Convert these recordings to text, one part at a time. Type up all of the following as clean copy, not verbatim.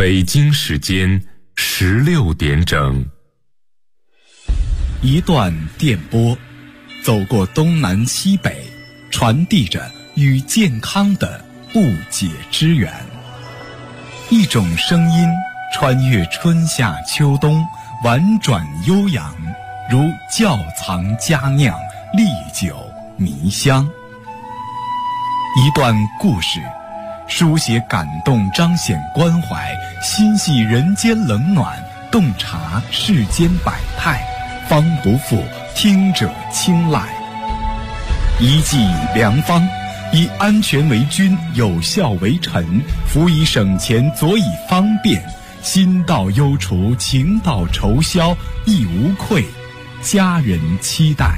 北京时间16点整。 一段电波，走过东南西北，传递着与健康的不解之缘。一种声音穿越春夏秋冬，婉转悠扬，如窖藏佳酿，历久弥香。一段故事，书写感动，彰显关怀，心系人间冷暖，洞察世间百态，方不负听者青睐。一剂良方，以安全为君，有效为臣，辅以省钱，佐以方便，心到忧除，情到愁消，亦无愧，家人期待。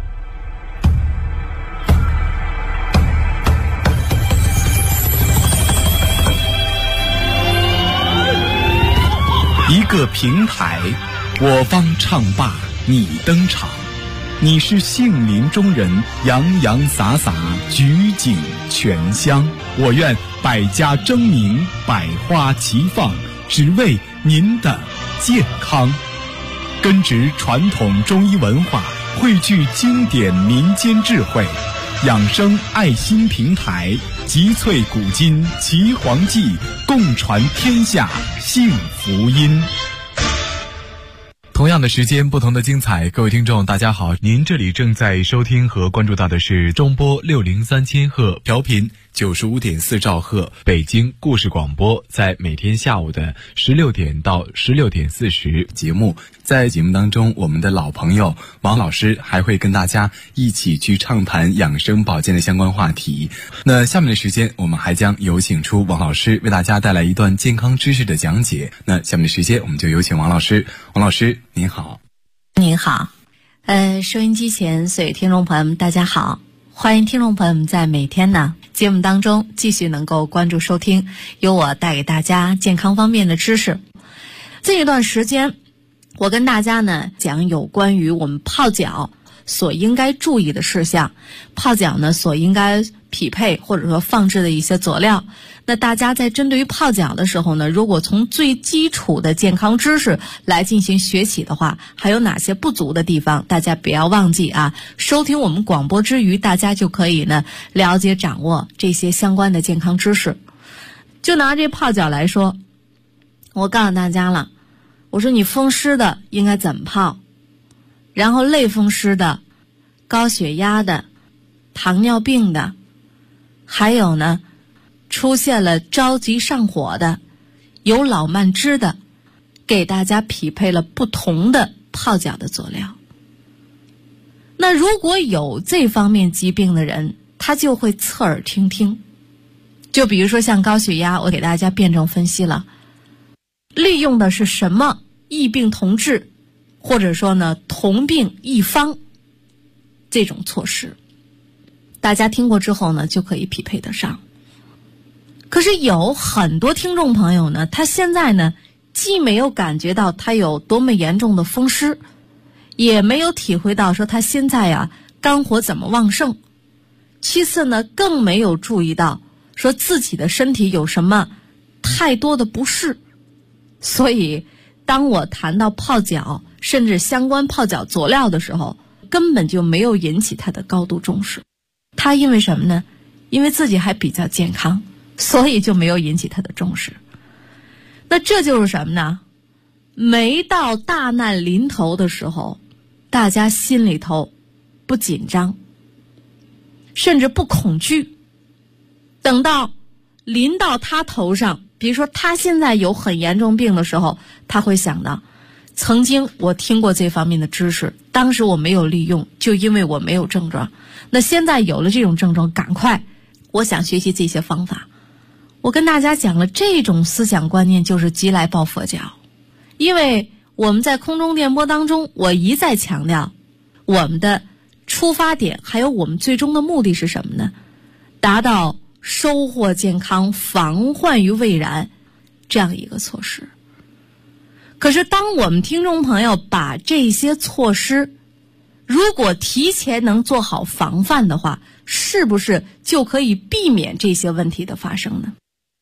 一个平台，我方唱罢你登场，你是杏林中人，洋洋洒洒，举景全香。我愿百家争鸣，百花齐放，只为您的健康。根植传统中医文化，汇聚经典民间智慧，养生爱心平台，集萃古今奇黄记，共传天下幸福音。同样的时间，不同的精彩。各位听众大家好，您这里正在收听和关注到的是中波603千赫，调频95.4兆赫，北京故事广播，在每天下午的16点到16点40节目。在节目当中，我们的老朋友王老师还会跟大家一起去畅谈养生保健的相关话题。那下面的时间，我们还将有请出王老师为大家带来一段健康知识的讲解。那下面的时间，我们就有请王老师。王老师您好。 您好。收音机前所有听众朋友们大家好，欢迎听众朋友们在每天呢节目当中继续能够关注收听由我带给大家健康方面的知识。这一段时间我跟大家呢讲有关于我们泡脚所应该注意的事项，泡脚呢所应该匹配或者说放置的一些佐料。那大家在针对于泡脚的时候呢，如果从最基础的健康知识来进行学习的话，还有哪些不足的地方，大家不要忘记啊，收听我们广播之余，大家就可以呢了解掌握这些相关的健康知识。就拿这泡脚来说，我告诉大家了，我说你风湿的应该怎么泡，然后类风湿的、高血压的、糖尿病的，还有呢出现了着急上火的、有老慢支的，给大家匹配了不同的泡脚的佐料。那如果有这方面疾病的人，他就会侧耳倾听。就比如说像高血压，我给大家辩证分析了，利用的是什么异病同治，或者说呢同病异方这种措施，大家听过之后呢就可以匹配得上。可是有很多听众朋友呢，他现在呢既没有感觉到他有多么严重的风湿，也没有体会到说他现在啊肝火怎么旺盛，其次呢更没有注意到说自己的身体有什么太多的不适。所以当我谈到泡脚甚至相关泡脚佐料的时候，根本就没有引起他的高度重视。他因为什么呢？因为自己还比较健康，所以就没有引起他的重视。那这就是什么呢？没到大难临头的时候，大家心里头不紧张，甚至不恐惧。等到临到他头上，比如说他现在有很严重病的时候，他会想到曾经我听过这方面的知识，当时我没有利用，就因为我没有症状。那现在有了这种症状，赶快我想学习这些方法。我跟大家讲了，这种思想观念就是急来抱佛脚。因为我们在空中电波当中，我一再强调我们的出发点还有我们最终的目的是什么呢？达到收获健康，防患于未然这样一个措施。可是当我们听众朋友把这些措施如果提前能做好防范的话，是不是就可以避免这些问题的发生呢？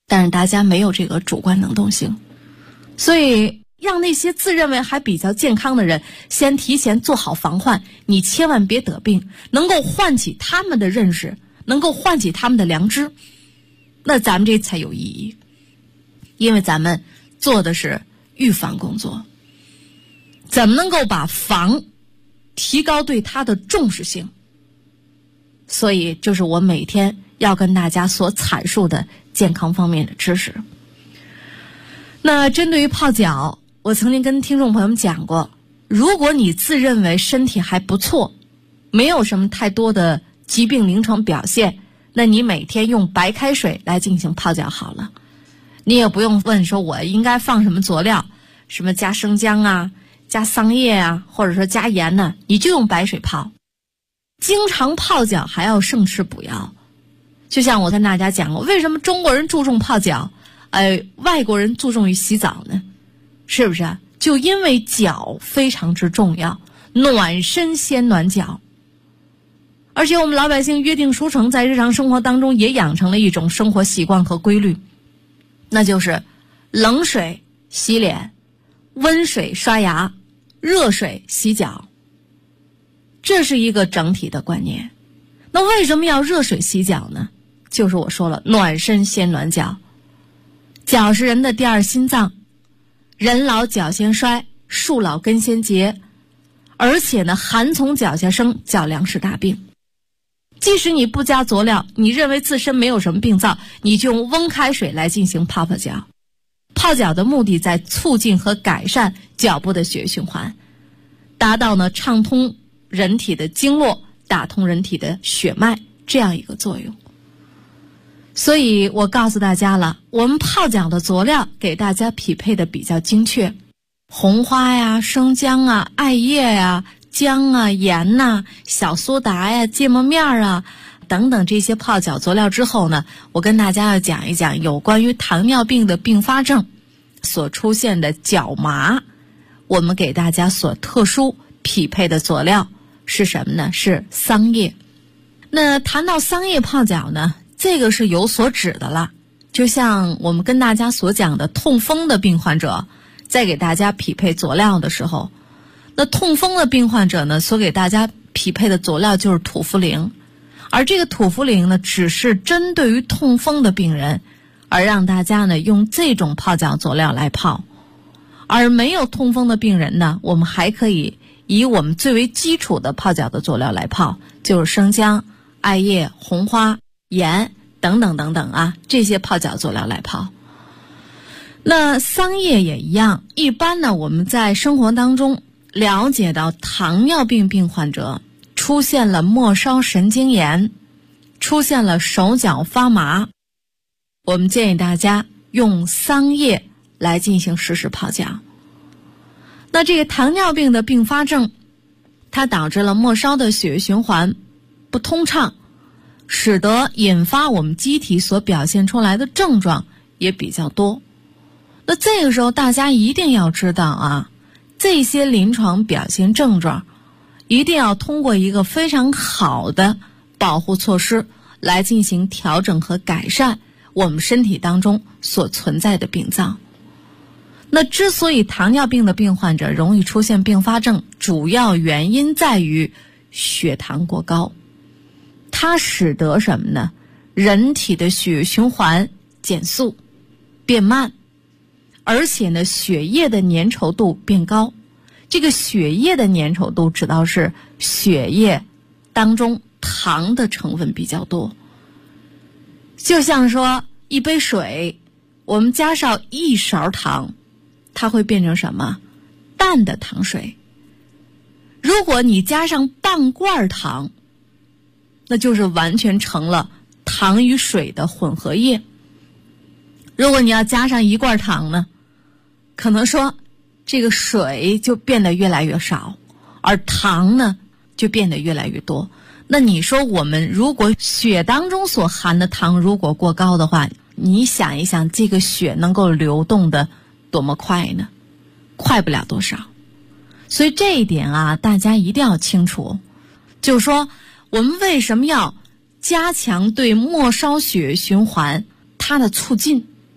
但是大家没有这个主观能动性，所以让那些自认为还比较健康的人先提前做好防患，你千万别得病，能够唤起他们的认识，能够唤起他们的良知，那咱们这才有意义。因为咱们做的是预防工作，怎么能够把防提高对它的重视性？所以就是我每天要跟大家所阐述的健康方面的知识。那针对于泡脚，我曾经跟听众朋友们讲过，如果你自认为身体还不错，没有什么太多的疾病临床表现，那你每天用白开水来进行泡脚好了。你也不用问说我应该放什么佐料，什么加生姜啊，加桑叶啊，或者说加盐呢，你就用白水泡。经常泡脚还要慎吃补药。就像我跟大家讲过，为什么中国人注重泡脚，外国人注重于洗澡呢？是不是？就因为脚非常之重要，暖身先暖脚。而且我们老百姓约定俗成，在日常生活当中也养成了一种生活习惯和规律，那就是冷水洗脸，温水刷牙，热水洗脚。这是一个整体的观念。那为什么要热水洗脚呢？就是我说了，暖身先暖脚。脚是人的第二心脏，人老脚先衰，树老根先结，而且呢，寒从脚下生，脚凉是大病。即使你不加佐料，你认为自身没有什么病灶，你就用温开水来进行泡脚。泡脚的目的在促进和改善脚部的血液循环，达到呢畅通人体的经络，打通人体的血脉这样一个作用。所以我告诉大家了，我们泡脚的佐料给大家匹配的比较精确，红花呀、生姜啊、艾叶呀、姜啊、盐呐、小苏打呀、芥末面啊等等这些泡脚佐料之后呢，我跟大家要讲一讲有关于糖尿病的并发症所出现的脚麻，我们给大家所特殊匹配的佐料是什么呢？是桑叶。那谈到桑叶泡脚呢，这个是有所指的了。就像我们跟大家所讲的痛风的病患者，在给大家匹配佐料的时候，那痛风的病患者呢，所给大家匹配的佐料就是土茯苓。而这个土茯苓呢，只是针对于痛风的病人，而让大家呢用这种泡脚佐料来泡。而没有痛风的病人呢，我们还可以以我们最为基础的泡脚的佐料来泡，就是生姜、艾叶、红花、盐等等等等啊，这些泡脚佐料来泡。那桑叶也一样，一般呢我们在生活当中了解到糖尿病病患者出现了末梢神经炎，出现了手脚发麻，我们建议大家用桑叶来进行实时泡脚。那这个糖尿病的并发症，它导致了末梢的血液循环不通畅，使得引发我们机体所表现出来的症状也比较多。那这个时候大家一定要知道啊，这些临床表现症状一定要通过一个非常好的保护措施来进行调整和改善我们身体当中所存在的病灶。那之所以糖尿病的病患者容易出现并发症，主要原因在于血糖过高，它使得什么呢？人体的血液循环减速变慢，而且呢血液的粘稠度变高。这个血液的粘稠度指的是血液当中糖的成分比较多。就像说一杯水，我们加上一勺糖，它会变成什么？淡的糖水。如果你加上半罐糖，那就是完全成了糖与水的混合液。如果你要加上一罐糖呢，可能说这个水就变得越来越少，而糖呢就变得越来越多。那你说我们如果血当中所含的糖如果过高的话，你想一想这个血能够流动的多么快呢？快不了多少。所以这一点啊，大家一定要清楚，就是说我们为什么要加强对末梢血液循环它的促进，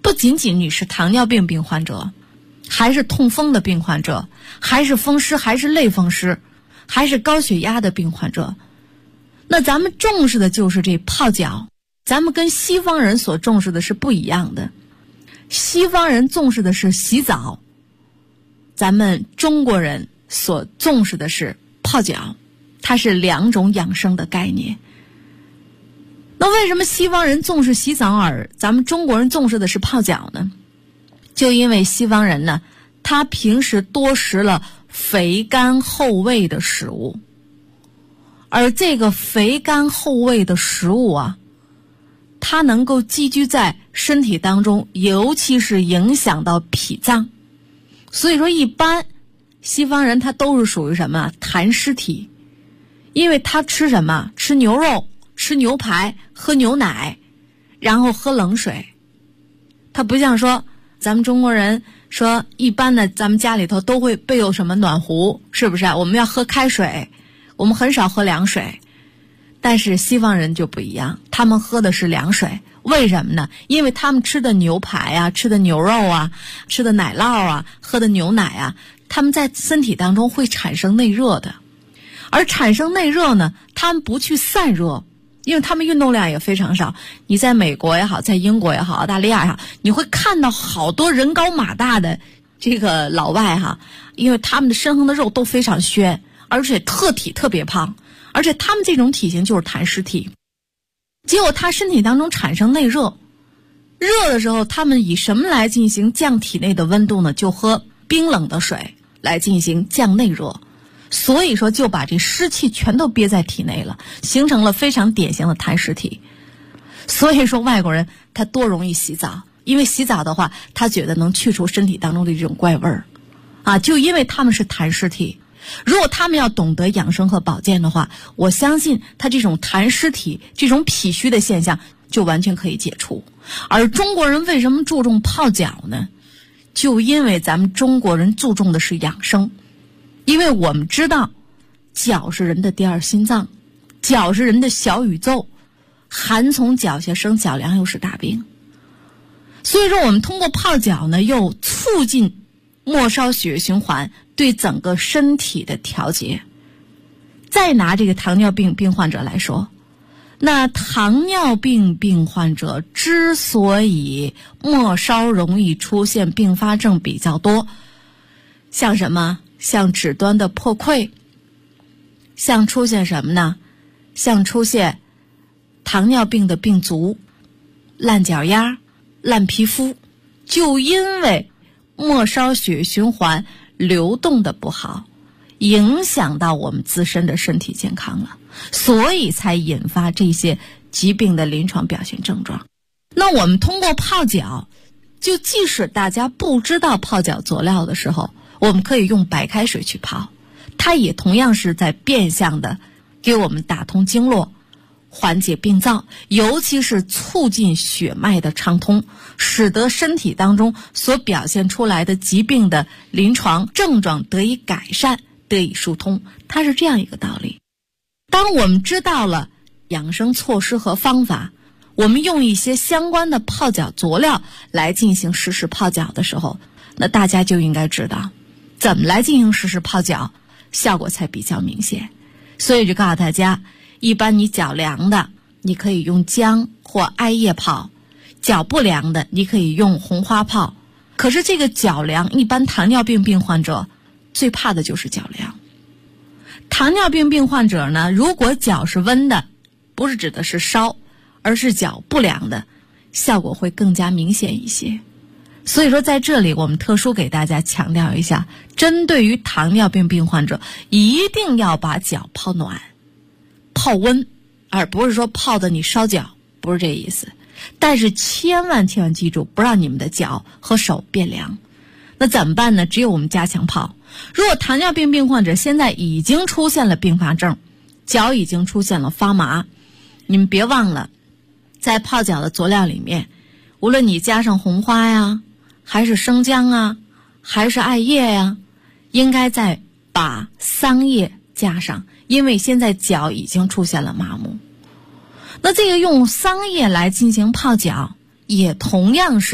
不仅仅你是糖尿病病患者，还是痛风的病患者，还是风湿，还是类风湿，还是高血压的病患者，那咱们重视的就是这泡脚。咱们跟西方人所重视的是不一样的，西方人重视的是洗澡，咱们中国人所重视的是泡脚，它是两种养生的概念。那为什么西方人重视洗澡而咱们中国人重视的是泡脚呢？就因为西方人呢，他平时多食了肥甘厚味的食物，而这个肥甘厚味的食物啊，它能够积聚在身体当中，尤其是影响到脾脏。所以说一般西方人他都是属于什么痰湿体，因为他吃什么？吃牛肉，吃牛排，喝牛奶，然后喝冷水。他不像说咱们中国人说一般的咱们家里头都会备有什么暖壶，是不是我们要喝开水，我们很少喝凉水。但是西方人就不一样，他们喝的是凉水。为什么呢？因为他们吃的牛排啊，吃的牛肉啊，吃的奶酪啊，喝的牛奶啊，他们在身体当中会产生内热的。而产生内热呢，他们不去散热，因为他们运动量也非常少。你在美国也好，在英国也好，澳大利亚也好，你会看到好多人高马大的这个老外哈，因为他们的身上的肉都非常宣，而且特别胖，而且他们这种体型就是痰湿体。结果他身体当中产生内热，热的时候他们以什么来进行降体内的温度呢？就喝冰冷的水来进行降内热。所以说就把这湿气全都憋在体内了，形成了非常典型的痰湿体。所以说外国人他多容易洗澡，因为洗澡的话他觉得能去除身体当中的这种怪味儿啊，就因为他们是痰湿体。如果他们要懂得养生和保健的话，我相信他这种痰湿体这种脾虚的现象就完全可以解除。而中国人为什么注重泡脚呢？就因为咱们中国人注重的是养生。因为我们知道脚是人的第二心脏，脚是人的小宇宙，寒从脚下生，脚凉又是大病。所以说我们通过泡脚呢，又促进末梢血液循环对整个身体的调节。再拿这个糖尿病病患者来说，那糖尿病病患者之所以末梢容易出现并发症比较多，像什么？像指端的破溃，像出现什么呢？像出现糖尿病的病足、烂脚丫、烂皮肤，就因为末梢血液循环流动的不好，影响到我们自身的身体健康了，所以才引发这些疾病的临床表现症状。那我们通过泡脚，就即使大家不知道泡脚佐料的时候，我们可以用白开水去泡，它也同样是在变相的给我们打通经络，缓解病灶，尤其是促进血脉的畅通，使得身体当中所表现出来的疾病的临床症状得以改善，得以疏通。它是这样一个道理。当我们知道了养生措施和方法，我们用一些相关的泡脚佐料来进行实时泡脚的时候，那大家就应该知道怎么来进行实时泡脚，效果才比较明显。所以就告诉大家，一般你脚凉的，你可以用姜或艾叶泡；脚不凉的，你可以用红花泡。可是这个脚凉，一般糖尿病病患者最怕的就是脚凉。糖尿病病患者呢，如果脚是温的，不是指的是烧，而是脚不凉的，效果会更加明显一些。所以说在这里我们特殊给大家强调一下，针对于糖尿病病患者，一定要把脚泡暖泡温，而不是说泡的你烧脚，不是这意思。但是千万记住，不让你们的脚和手变凉。那怎么办呢？只有我们加强泡。如果糖尿病病患者现在已经出现了并发症，脚已经出现了发麻，你们别忘了在泡脚的佐料里面，无论你加上红花呀，还是生姜啊，还是艾叶呀，应该再把桑叶加上，因为现在脚已经出现了麻木。那这个用桑叶来进行泡脚，也同样是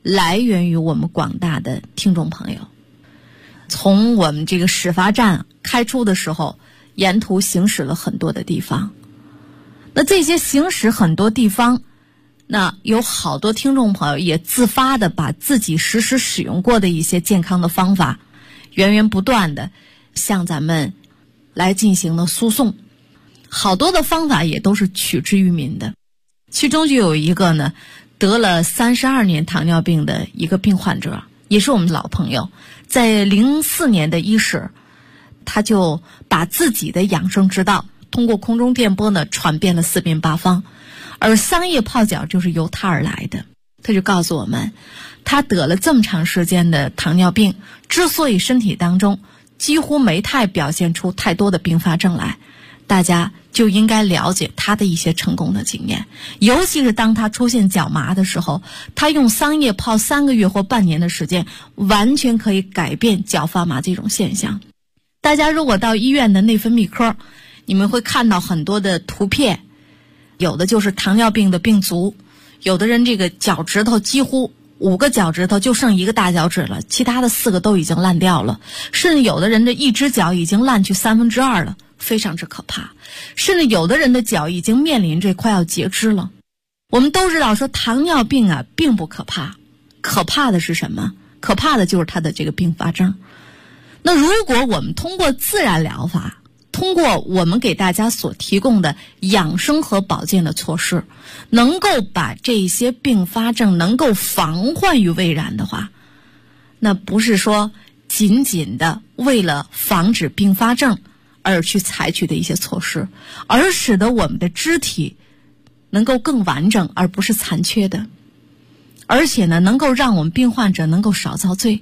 来源于我们广大的听众朋友。从我们这个始发站开出的时候，沿途行驶了很多的地方，那这些行驶很多地方，那有好多听众朋友也自发的把自己实时使用过的一些健康的方法源源不断的向咱们来进行了输送，好多的方法也都是取之于民的。其中就有一个呢，得了32年糖尿病的一个病患者，也是我们老朋友，在04年的伊始，他就把自己的养生之道通过空中电波呢传遍了四面八方，而桑叶泡脚就是由他而来的。他就告诉我们，他得了这么长时间的糖尿病，之所以身体当中几乎没太表现出太多的并发症来，大家就应该了解他的一些成功的经验。尤其是当他出现脚麻的时候，他用桑叶泡3个月或半年的时间，完全可以改变脚发麻这种现象。大家如果到医院的内分泌科，你们会看到很多的图片，有的就是糖尿病的病足，有的人这个脚趾头几乎5个脚趾头就剩1个大脚趾了，其他的4个都已经烂掉了，甚至有的人的一只脚已经烂去2/3了，非常之可怕。甚至有的人的脚已经面临着快要截肢了。我们都知道说糖尿病啊并不可怕，可怕的是什么？可怕的就是它的这个并发症。那如果我们通过自然疗法，通过我们给大家所提供的养生和保健的措施，能够把这些并发症能够防患于未然的话，那不是说仅仅的为了防止并发症而去采取的一些措施，而使得我们的肢体能够更完整，而不是残缺的，而且呢，能够让我们病患者能够少遭罪。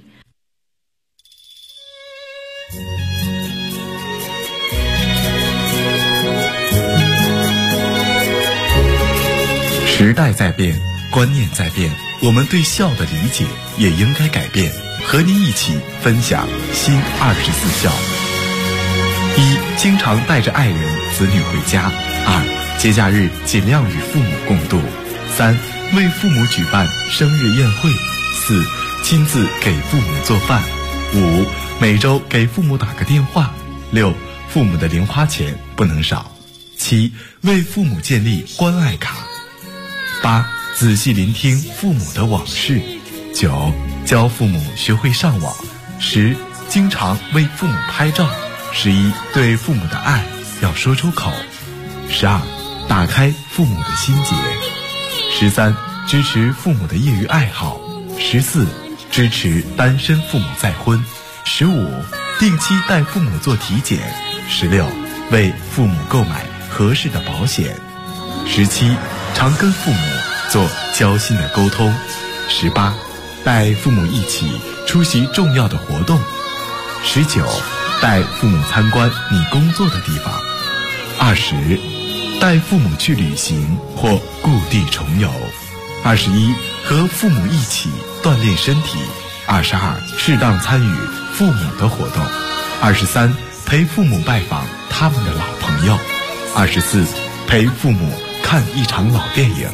时代在变，观念在变，我们对孝的理解也应该改变。和您一起分享新24孝。1. 经常带着爱人、子女回家。2. 节假日尽量与父母共度。3. 为父母举办生日宴会。4. 亲自给父母做饭。5. 每周给父母打个电话。6. 父母的零花钱不能少。7. 为父母建立关爱卡。8. 仔细聆听父母的往事。9. 教父母学会上网。10. 经常为父母拍照。11. 对父母的爱要说出口。12. 打开父母的心结。13. 支持父母的业余爱好。14. 支持单身父母再婚。15. 定期带父母做体检。16. 为父母购买合适的保险。17. 常跟父母做交心的沟通。18. 带父母一起出席重要的活动。19. 带父母参观你工作的地方。20. 带父母去旅行或故地重游。21. 和父母一起锻炼身体。22. 适当参与父母的活动。23. 陪父母拜访他们的老朋友。24. 陪父母看一场老电影。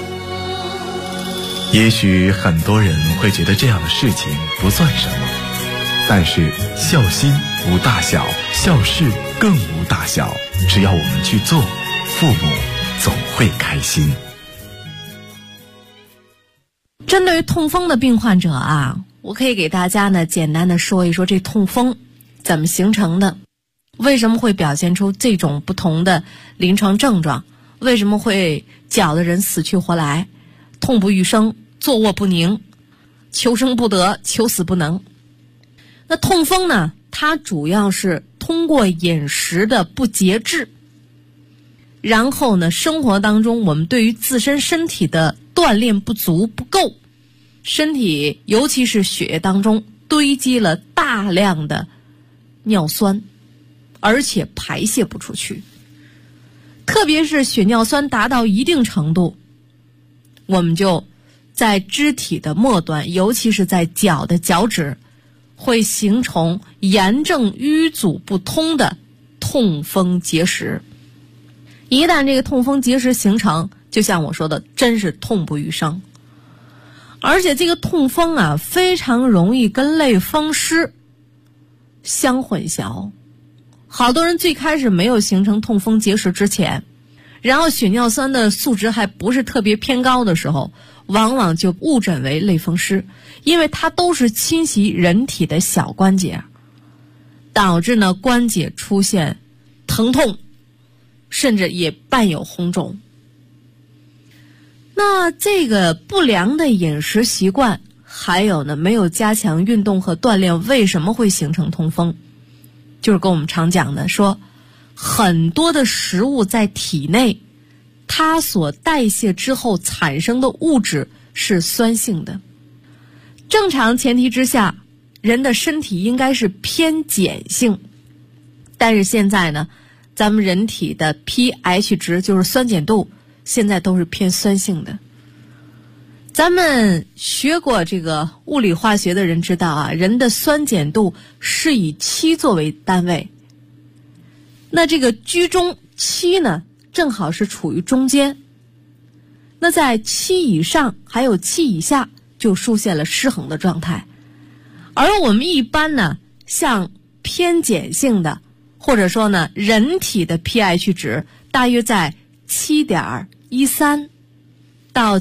也许很多人会觉得这样的事情不算什么，但是孝心无大小，孝事更无大小，只要我们去做，父母总会开心。 针对于痛风的病患者啊，我可以给大家呢简单的说一说这痛风怎么形成的，为什么会表现出这种不同的临床症状，为什么会搅得人死去活来，痛不欲生，坐卧不宁，求生不得，求死不能。那痛风呢，它主要是通过饮食的不节制，然后呢，生活当中我们对于自身身体的锻炼不足不够，身体尤其是血液当中堆积了大量的尿酸，而且排泄不出去。特别是血尿酸达到一定程度，我们就在肢体的末端，尤其是在脚的脚趾，会形成炎症淤阻不通的痛风结石。一旦这个痛风结石形成，就像我说的，真是痛不欲生。 而且这个痛风啊，非常容易跟类风湿相混淆。好多人最开始没有形成痛风结石之前，然后血尿酸的数值还不是特别偏高的时候，往往就误诊为类风湿，因为它都是侵袭人体的小关节，导致呢关节出现疼痛，甚至也伴有红肿。那这个不良的饮食习惯，还有呢没有加强运动和锻炼，为什么会形成痛风？就是跟我们常讲的说，很多的食物在体内，它所代谢之后产生的物质是酸性的。正常前提之下，人的身体应该是偏碱性，但是现在呢，咱们人体的 pH 值就是酸碱度，现在都是偏酸性的。咱们学过这个物理化学的人知道啊，人的酸碱度是以7作为单位。那这个居中7呢，正好是处于中间。那在7以上还有7以下，就出现了失衡的状态。而我们一般呢，像偏碱性的，或者说呢，人体的 pH 值大约在7.13到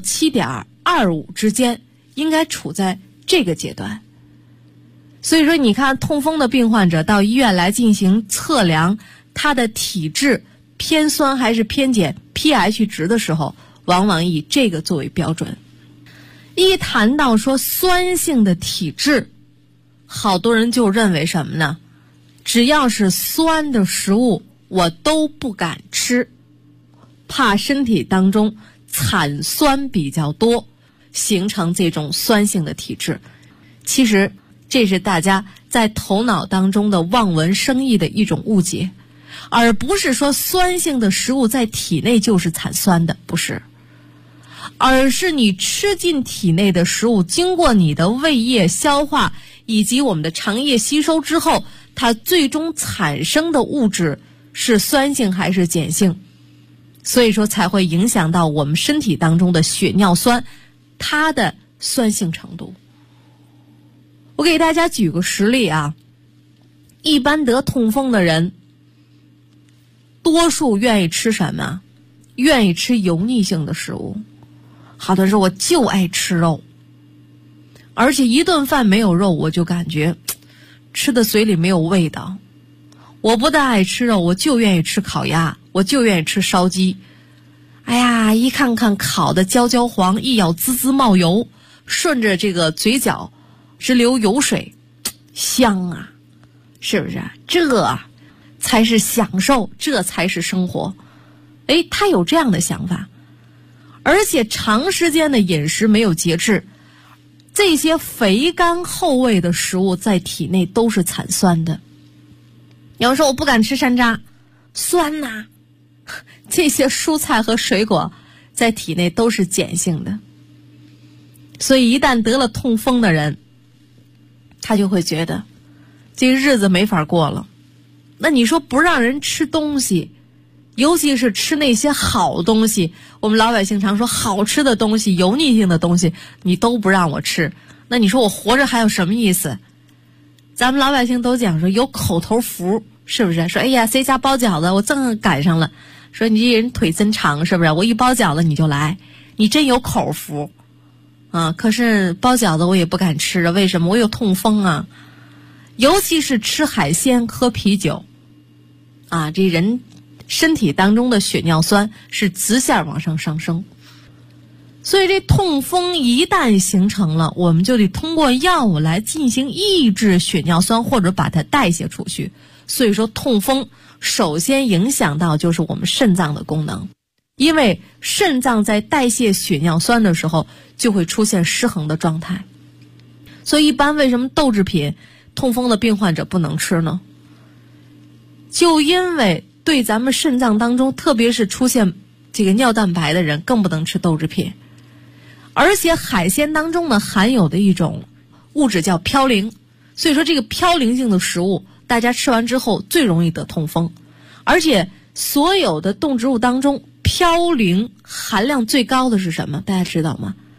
7.25之间，应该处在这个阶段。所以说你看痛风的病患者到医院来进行测量他的体质偏酸还是偏碱 pH 值的时候，往往以这个作为标准。一谈到说酸性的体质，好多人就认为什么呢？只要是酸的食物我都不敢吃，怕身体当中产酸比较多，形成这种酸性的体质。其实这是大家在头脑当中的望文生义的一种误解，而不是说酸性的食物在体内就是产酸的，不是，而是你吃进体内的食物，经过你的胃液消化以及我们的肠液吸收之后，它最终产生的物质是酸性还是碱性，所以说才会影响到我们身体当中的血尿酸它的酸性程度。我给大家举个实例啊，一般得痛风的人多数愿意吃什么？愿意吃油腻性的食物。好多人说我就爱吃肉，而且一顿饭没有肉我就感觉吃的嘴里没有味道。我不但爱吃肉，我就愿意吃烤鸭，我就愿意吃烧鸡。哎呀，一看看烤的焦焦黄，一咬滋滋冒油，顺着这个嘴角直流油水，香啊，是不是？这才是享受，这才是生活。哎，他有这样的想法，而且长时间的饮食没有节制，这些肥甘厚味的食物在体内都是产酸的。有人说我不敢吃山楂，酸呐，这些蔬菜和水果在体内都是碱性的。所以一旦得了痛风的人，他就会觉得这个日子没法过了。那你说不让人吃东西，尤其是吃那些好东西，我们老百姓常说好吃的东西，油腻性的东西你都不让我吃，那你说我活着还有什么意思？咱们老百姓都讲说有口头福，是不是？说哎呀谁家包饺子我正赶上了，说你这人腿真长，是不是？我一包饺子你就来，你真有口福啊！可是包饺子我也不敢吃啊，为什么？我有痛风啊。尤其是吃海鲜喝啤酒啊，这人身体当中的血尿酸是直线往上上升。所以这痛风一旦形成了，我们就得通过药物来进行抑制血尿酸或者把它代谢出去。所以说痛风首先影响到就是我们肾脏的功能，因为肾脏在代谢血尿酸的时候就会出现失衡的状态。所以一般为什么豆制品痛风的病患者不能吃呢？就因为对咱们肾脏当中，特别是出现这个尿蛋白的人更不能吃豆制品。而且海鲜当中呢含有的一种物质叫嘌呤，所以说这个嘌呤性的食物大家吃完之后最容易得痛风。而且所有的动植物当中嘌呤含量最高的是什么？大家知道吗？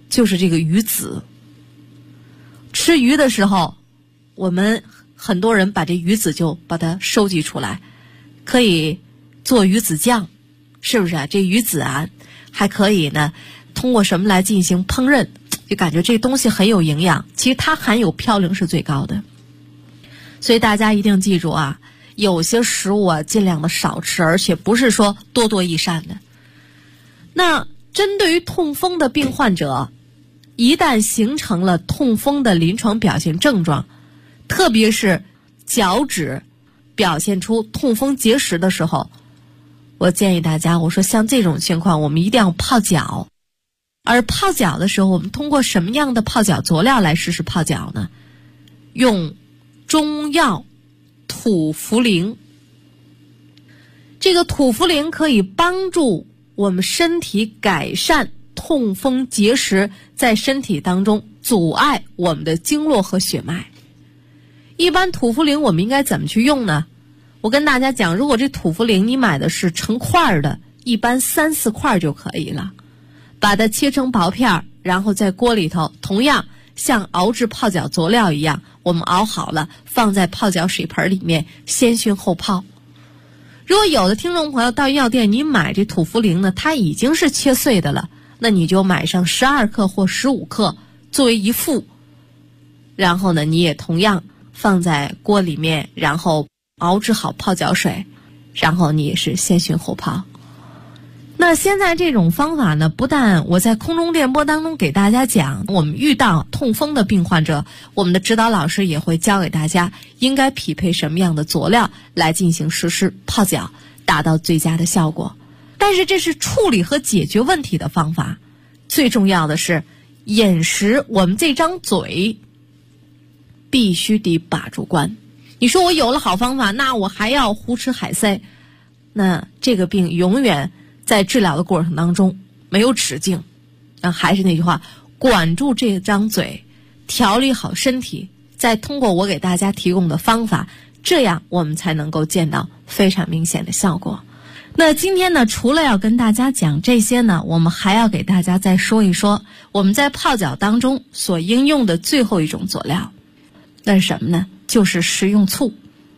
就是这个鱼籽。吃鱼的时候，我们很多人把这鱼籽就把它收集出来，可以做鱼籽酱，是不是啊？这鱼籽啊，还可以呢通过什么来进行烹饪，就感觉这东西很有营养，其实它含有嘌呤是最高的。所以大家一定记住啊，有些食物啊尽量的少吃，而且不是说多多益善的。那针对于痛风的病患者，一旦形成了痛风的临床表现症状，特别是脚趾表现出痛风结石的时候，我建议大家，我说像这种情况我们一定要泡脚。而泡脚的时候，我们通过什么样的泡脚佐料来实施泡脚呢？用中药土茯苓。这个土茯苓可以帮助我们身体改善痛风结石在身体当中阻碍我们的经络和血脉。一般土茯苓我们应该怎么去用呢？我跟大家讲，如果这土茯苓你买的是成块的，一般3-4块就可以了，把它切成薄片，然后在锅里头同样像熬制泡脚佐料一样，我们熬好了放在泡脚水盆里面先熏后泡。如果有的听众朋友到药店你买这土茯苓呢，它已经是切碎的了，那你就买上12克或15克作为一副，然后呢你也同样放在锅里面，然后熬制好泡脚水，然后你也是先熏后泡。那现在这种方法呢，不但我在空中电波当中给大家讲，我们遇到痛风的病患者，我们的指导老师也会教给大家应该匹配什么样的佐料来进行实施泡脚，达到最佳的效果。但是这是处理和解决问题的方法，最重要的是饮食，我们这张嘴必须得把住关。你说我有了好方法，那我还要胡吃海塞，那这个病永远在治疗的过程当中没有止境。还是那句话，管住这张嘴，调理好身体，再通过我给大家提供的方法，这样我们才能够见到非常明显的效果。那今天呢，除了要跟大家讲这些呢，我们还要给大家再说一说我们在泡脚当中所应用的最后一种佐料，那是什么呢？就是食用醋。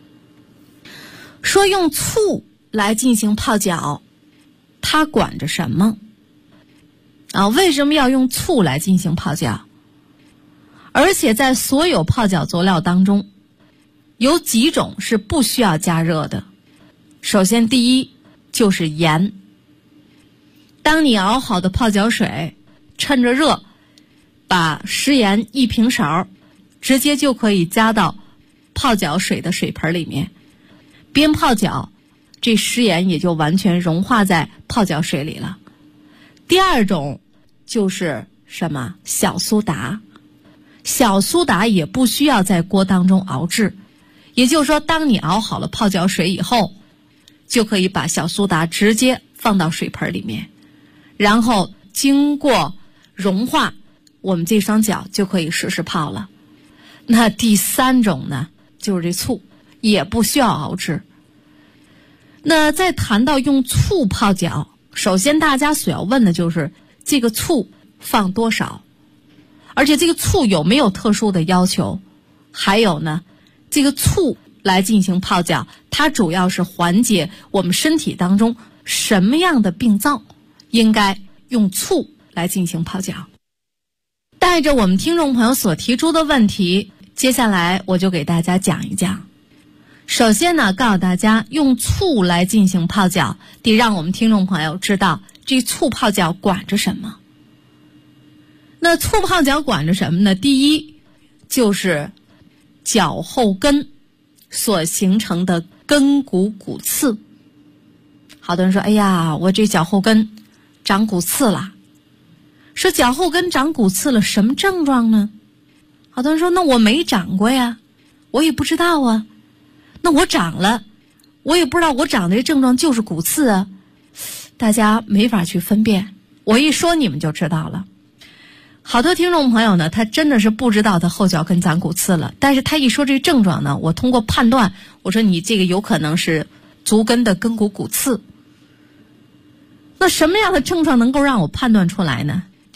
说用醋来进行泡脚，它管着什么啊？为什么要用醋来进行泡脚？而且在所有泡脚佐料当中，有几种是不需要加热的。首先第一就是盐。当你熬好的泡脚水，趁着热把食盐1平勺直接就可以加到泡脚水的水盆里面，边泡脚，这食盐也就完全融化在泡脚水里了。第二种就是什么？小苏打。小苏打也不需要在锅当中熬制，也就是说当你熬好了泡脚水以后，就可以把小苏打直接放到水盆里面，然后经过融化，我们这双脚就可以实施泡了。那第三种呢，就是这醋，也不需要熬制。那再谈到用醋泡脚，首先大家所要问的就是这个醋放多少，而且这个醋有没有特殊的要求，还有呢，这个醋来进行泡脚，它主要是缓解我们身体当中什么样的病灶，应该用醋来进行泡脚。带着我们听众朋友所提出的问题，接下来我就给大家讲一讲。首先呢，告诉大家用醋来进行泡脚，得让我们听众朋友知道这醋泡脚管着什么。那醋泡脚管着什么呢？第一就是脚后跟所形成的根骨骨刺。好多人说，哎呀，我这脚后跟长骨刺了。说脚后跟长骨刺了，什么症状呢？好多人说，那我没长过呀，我也不知道啊。那我长了，我也不知道我长的这症状就是骨刺啊。大家没法去分辨，我一说你们就知道了。好多听众朋友呢，他真的是不知道他后脚跟长骨刺了，但是他一说这症状呢，我通过判断，我说你这个有可能是足跟的根骨骨刺。那什么样的症状能够让我判断出来呢？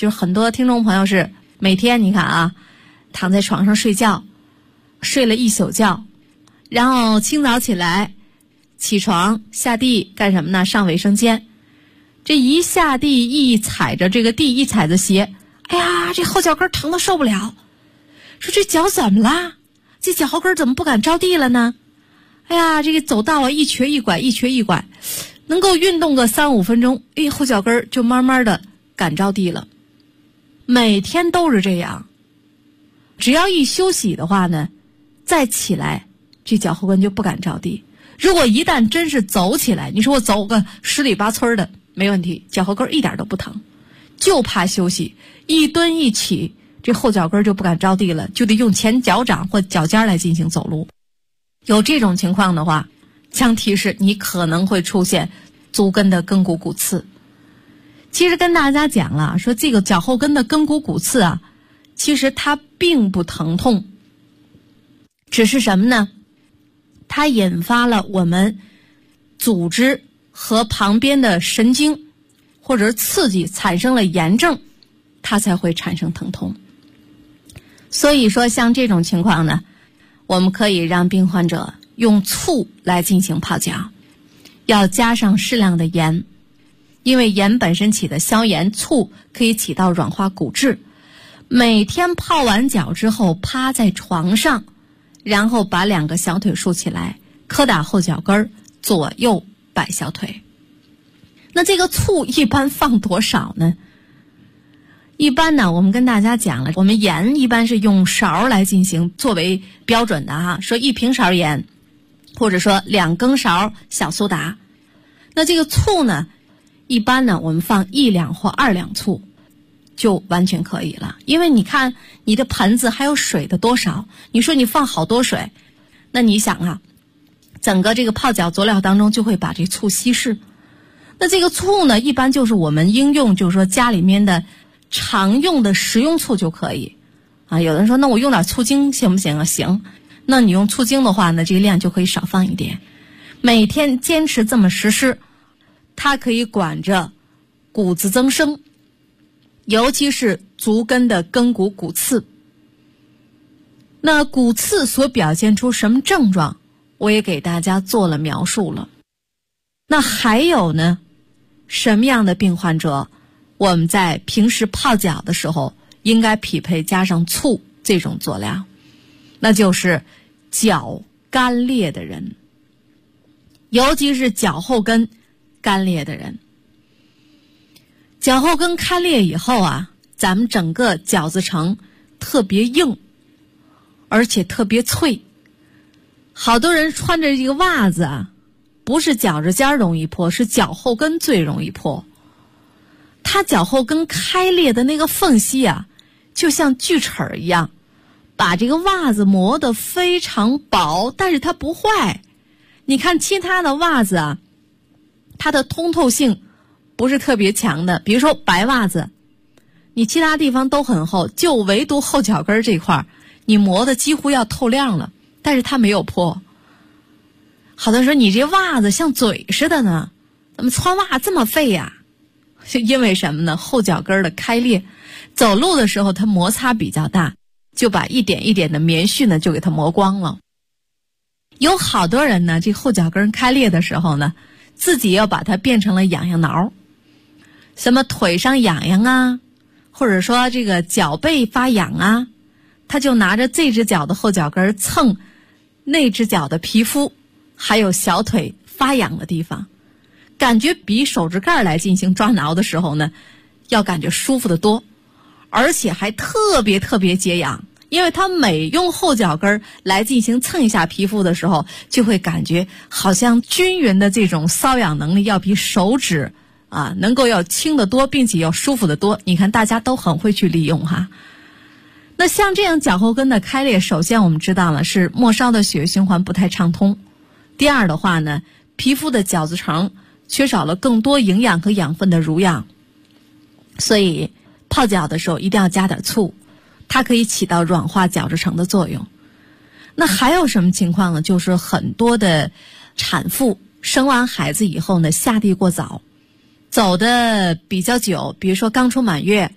就是很多听众朋友是每天你看啊，躺在床上睡觉，睡了一宿觉，然后清早起来起床下地干什么呢？上卫生间。这一下地一踩着这个地一踩着鞋，哎呀，这后脚跟疼得受不了，说这脚怎么啦？这脚后跟怎么不敢着地了呢？哎呀，这个走道啊一瘸一拐一瘸一拐，能够运动个3-5分钟，哎，后脚跟就慢慢的敢着地了。每天都是这样，只要一休息的话呢，再起来这脚后跟就不敢着地。如果一旦真是走起来，你说我走个10里8村的没问题，脚后跟一点都不疼，就怕休息一蹲一起，这后脚跟就不敢着地了，就得用前脚掌或脚尖来进行走路。有这种情况的话，将提示你可能会出现足跟的肱骨骨刺。其实跟大家讲了，说这个脚后跟的肱骨骨刺啊，其实它并不疼痛，只是什么呢？它引发了我们组织和旁边的神经或者刺激产生了炎症，它才会产生疼痛。所以说像这种情况呢，我们可以让病患者用醋来进行泡脚，要加上适量的盐，因为盐本身起的消炎，醋可以起到软化骨质。每天泡完脚之后趴在床上，然后把2个小腿竖起来，磕打后脚跟，左右摆小腿。那这个醋一般放多少呢？一般呢，我们跟大家讲了，我们盐一般是用勺来进行作为标准的哈，说1平勺盐，或者说2羹勺小苏打。那这个醋呢，一般呢我们放1两或2两醋就完全可以了。因为你看你的盆子还有水的多少，你说你放好多水，那你想啊，整个这个泡脚佐料当中就会把这醋稀释。那这个醋呢，一般就是我们应用，就是说家里面的常用的食用醋就可以啊。有人说那我用点醋精行不行啊？行，那你用醋精的话呢，这个量就可以少放一点。每天坚持这么实施，它可以管着骨质增生，尤其是足跟的肱骨骨刺。那骨刺所表现出什么症状，我也给大家做了描述了。那还有呢，什么样的病患者我们在平时泡脚的时候应该匹配加上醋这种佐料？那就是脚干裂的人，尤其是脚后跟干裂的人。脚后跟开裂以后啊，咱们整个脚趾层特别硬，而且特别脆。好多人穿着这个袜子啊，不是脚趾尖容易破，是脚后跟最容易破。他脚后跟开裂的那个缝隙啊，就像锯齿一样，把这个袜子磨得非常薄，但是它不坏。你看其他的袜子啊，它的通透性不是特别强的，比如说白袜子，你其他地方都很厚，就唯独后脚跟这块你磨的几乎要透亮了，但是它没有破。好多人说你这袜子像嘴似的呢，怎么穿袜这么费呀？是因为什么呢？后脚跟的开裂，走路的时候它摩擦比较大，就把一点一点的棉絮呢就给它磨光了。有好多人呢，这后脚跟开裂的时候呢，自己要把它变成了痒痒挠，什么腿上痒痒啊，或者说这个脚背发痒啊，他就拿着这只脚的后脚跟蹭那只脚的皮肤，还有小腿发痒的地方，感觉比手指盖来进行抓挠的时候呢，要感觉舒服得多，而且还特别特别解痒。因为他每用后脚跟来进行蹭一下皮肤的时候，就会感觉好像均匀的这种瘙痒能力要比手指啊能够要轻得多，并且要舒服得多。你看大家都很会去利用哈。那像这样脚后跟的开裂，首先我们知道了是末梢的血液循环不太畅通，第二的话呢，皮肤的角质层缺少了更多营养和养分的濡养，所以泡脚的时候一定要加点醋，它可以起到软化角质层的作用。那还有什么情况呢？就是很多的产妇生完孩子以后呢，下地过早，走的比较久，比如说刚出满月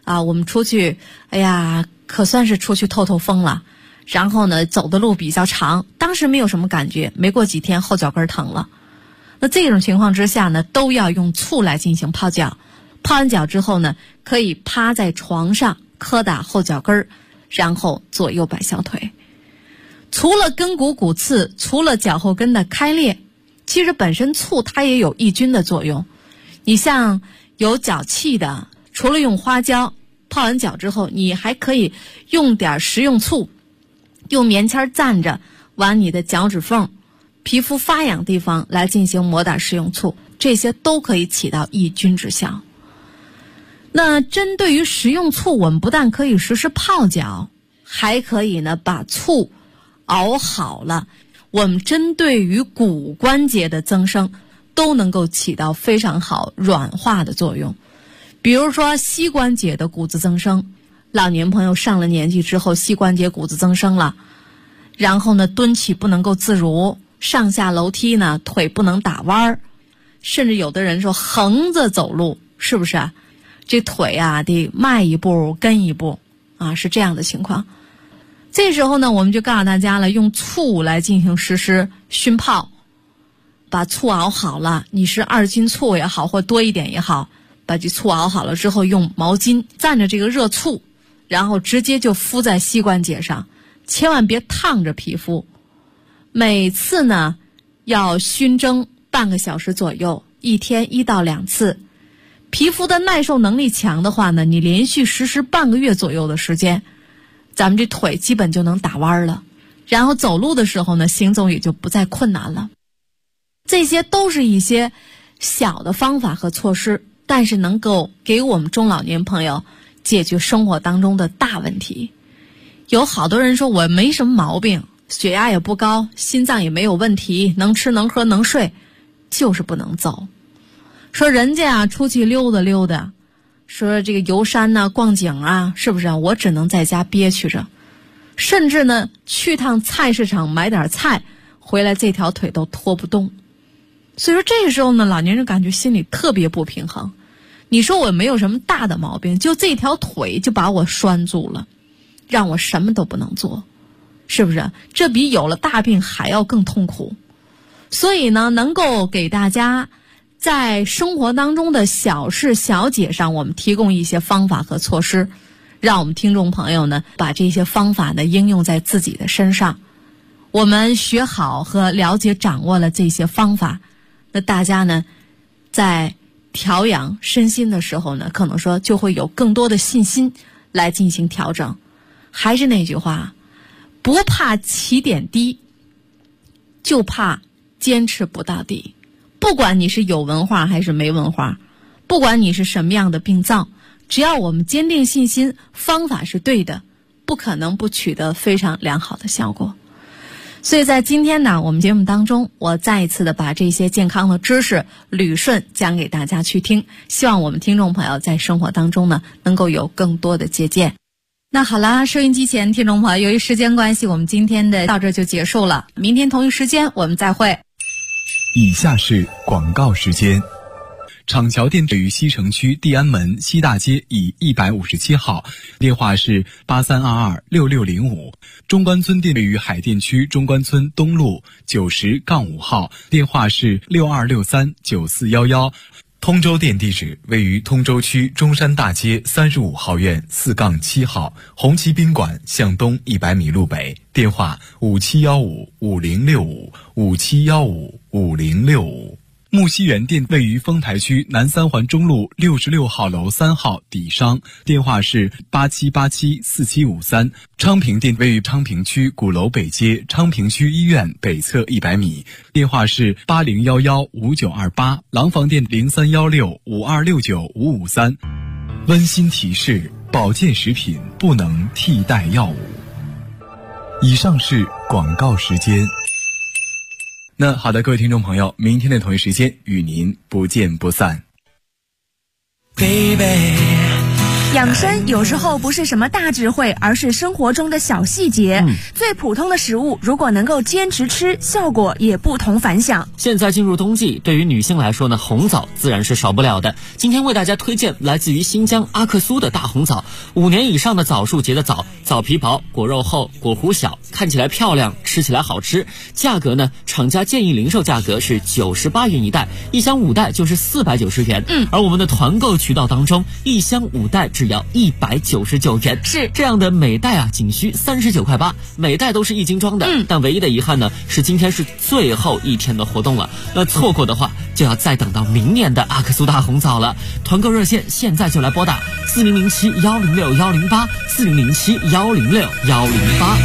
我们出去，可算是出去透透风了。然后呢，走的路比较长，当时没有什么感觉，没过几天后脚跟疼了。那这种情况之下呢，都要用醋来进行泡脚。泡完脚之后呢，可以趴在床上磕打后脚跟，然后左右摆小腿。除了跟骨骨刺，除了脚后跟的开裂，其实本身醋它也有抑菌的作用。你像有脚气的，除了用花椒泡完脚之后，你还可以用点食用醋，用棉签蘸着往你的脚趾缝、皮肤发痒地方来进行抹点食用醋，这些都可以起到抑菌之效。那针对于食用醋，我们不但可以实施泡脚，还可以呢把醋熬好了，我们针对于骨关节的增生都能够起到非常好软化的作用。比如说膝关节的骨质增生，老年朋友上了年纪之后，膝关节骨质增生了，然后呢蹲起不能够自如，上下楼梯呢腿不能打弯，甚至有的人说横着走路，是不是啊？这腿得迈一步跟一步是这样的情况。这时候呢，我们就告诉大家了，用醋来进行实施熏泡，把醋熬好了，你是2斤醋也好，或多一点也好，把这醋熬好了之后，用毛巾蘸着这个热醋，然后直接就敷在膝关节上，千万别烫着皮肤。每次呢要熏蒸半个小时左右，一天1到2次。皮肤的耐受能力强的话呢，你连续实施半个月左右的时间，咱们这腿基本就能打弯了，然后走路的时候呢，行走也就不再困难了。这些都是一些小的方法和措施，但是能够给我们中老年朋友解决生活当中的大问题。有好多人说我没什么毛病，血压也不高，心脏也没有问题，能吃能喝能睡，就是不能走。说人家出去溜达溜达，说这个游山逛景是不是我只能在家憋屈着，甚至呢去趟菜市场买点菜回来，这条腿都拖不动。所以说这个时候呢，老年人感觉心里特别不平衡。你说我没有什么大的毛病，就这条腿就把我拴住了，让我什么都不能做，是不是？这比有了大病还要更痛苦。所以呢，能够给大家在生活当中的小事小节上，我们提供一些方法和措施，让我们听众朋友呢把这些方法呢应用在自己的身上。我们学好和了解掌握了这些方法，那大家呢在调养身心的时候呢，可能说就会有更多的信心来进行调整。还是那句话，不怕起点低，就怕坚持不到底。不管你是有文化还是没文化，不管你是什么样的病灶，只要我们坚定信心，方法是对的，不可能不取得非常良好的效果。所以在今天呢，我们节目当中，我再一次的把这些健康的知识捋顺讲给大家去听，希望我们听众朋友在生活当中呢能够有更多的借鉴。那好啦，收音机前听众朋友，由于时间关系，我们今天的到这就结束了，明天同一时间我们再会。 以下是广告时间。厂桥店位于西城区地安门西大街以157号，电话是83226605。中关村店位于海淀区中关村东路90-5号，电话是62639411。通州店地址位于通州区中山大街35号院4-7号，红旗宾馆向东100米路北，电话57155065，57155065。木樨园店位于丰台区南三环中路66号楼3号底商，电话是87874753。昌平店位于昌平区鼓楼北街昌平区医院北侧100米，电话是80115928。廊坊店031652695553。温馨提示：保健食品不能替代药物。以上是广告时间。那好的，各位听众朋友，明天的同一时间与您不见不散。 Baby 养生有时候不是什么大智慧，而是生活中的小细节。最普通的食物，如果能够坚持吃，效果也不同凡响。 现在进入冬季，对于女性来说呢，红枣自然是少不了的。今天为大家推荐来自于新疆阿克苏的大红枣，5年以上的枣树结的枣，枣皮薄，果肉厚，果核小，看起来漂亮，吃起来好吃。价格呢，厂家建议零售价格是98元一袋，一箱5袋就是490元。而我们的团购渠道当中，一箱5袋只要199元。 是这样的每袋啊，仅需39块8，每袋都是1斤装的。但唯一的遗憾呢，是今天是最后一天的活动了，那错过的话就要再等到明年的阿克苏大红枣了。团购热线现在就来拨打4007106108 4007106108。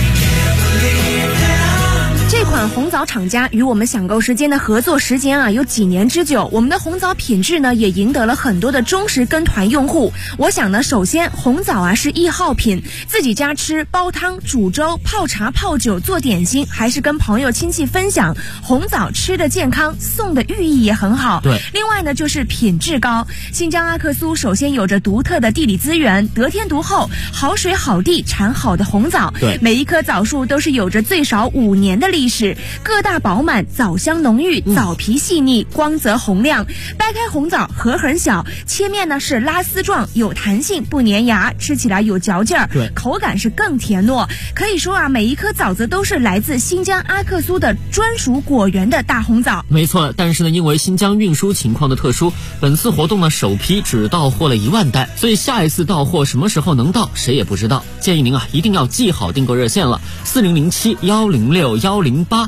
这款红枣厂家与我们享购时间的合作时间啊有几年之久，我们的红枣品质呢也赢得了很多的忠实跟团用户。我想呢，首先红枣啊是1号品，自己家吃、煲汤、煮粥、泡茶、泡酒、做点心，还是跟朋友亲戚分享。红枣吃的健康，送的寓意也很好。 对， 另外呢就是品质高。新疆阿克苏首先有着独特的地理资源，得天独厚，好水好地产好的红枣。 对， 每一棵枣树都是有着最少5年的历史，个大饱满，枣香浓郁，枣皮细腻，光泽红亮。掰开红枣核很小，切面呢是拉丝状，有弹性，不粘牙，吃起来有嚼劲儿，口感是更甜糯。可以说啊，每一颗枣子都是来自新疆阿克苏的专属果园的大红枣。 没错，但是呢，因为新疆运输情况的特殊，本次活动呢首批只到货了1万袋，所以下一次到货什么时候能到，谁也不知道。建议您啊，一定要记好订购热线了，4007106108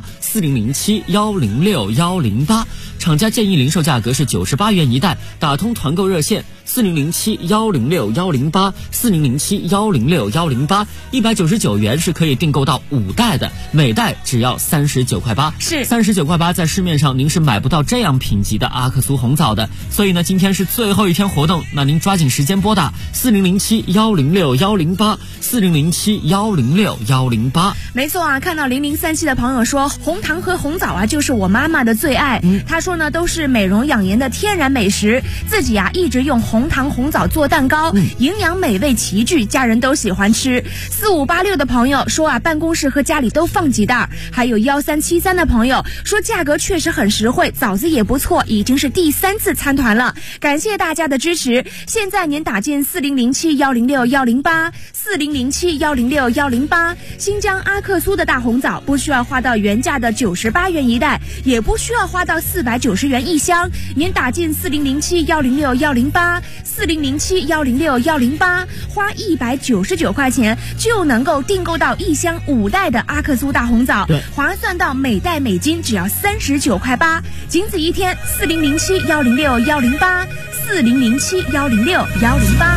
4007106108。厂家建议零售价格是98元一袋，打通团购热线4007106108 4007106108 199元是可以订购到5袋的，每袋只要39块8。 是 39块8，在市面上您是买不到这样品级的阿克苏红枣的。所以呢，今天是最后一天活动，那您抓紧时间拨打4007106108 4007106108。 没错啊，看到0037的朋友说，红糖和红枣啊就是我妈妈的最爱。他说呢，都是美容养颜的天然美食，自己啊一直用红糖红枣做蛋糕，营养美味齐聚，家人都喜欢吃。4586的朋友说啊，办公室和家里都放几袋。还有1373的朋友说，价格确实很实惠，枣子也不错，已经是第3次参团了，感谢大家的支持。现在您打进4007106108 4007106108，新疆阿克苏的大红枣不需要花到原价的98元一袋，也不需要花到490元一箱。您打进4007106108 4007106108，花199块钱就能够订购到1箱5袋的阿克苏大红枣，划算到每袋每斤只要39块8。仅此一天，4007106108 4007106108。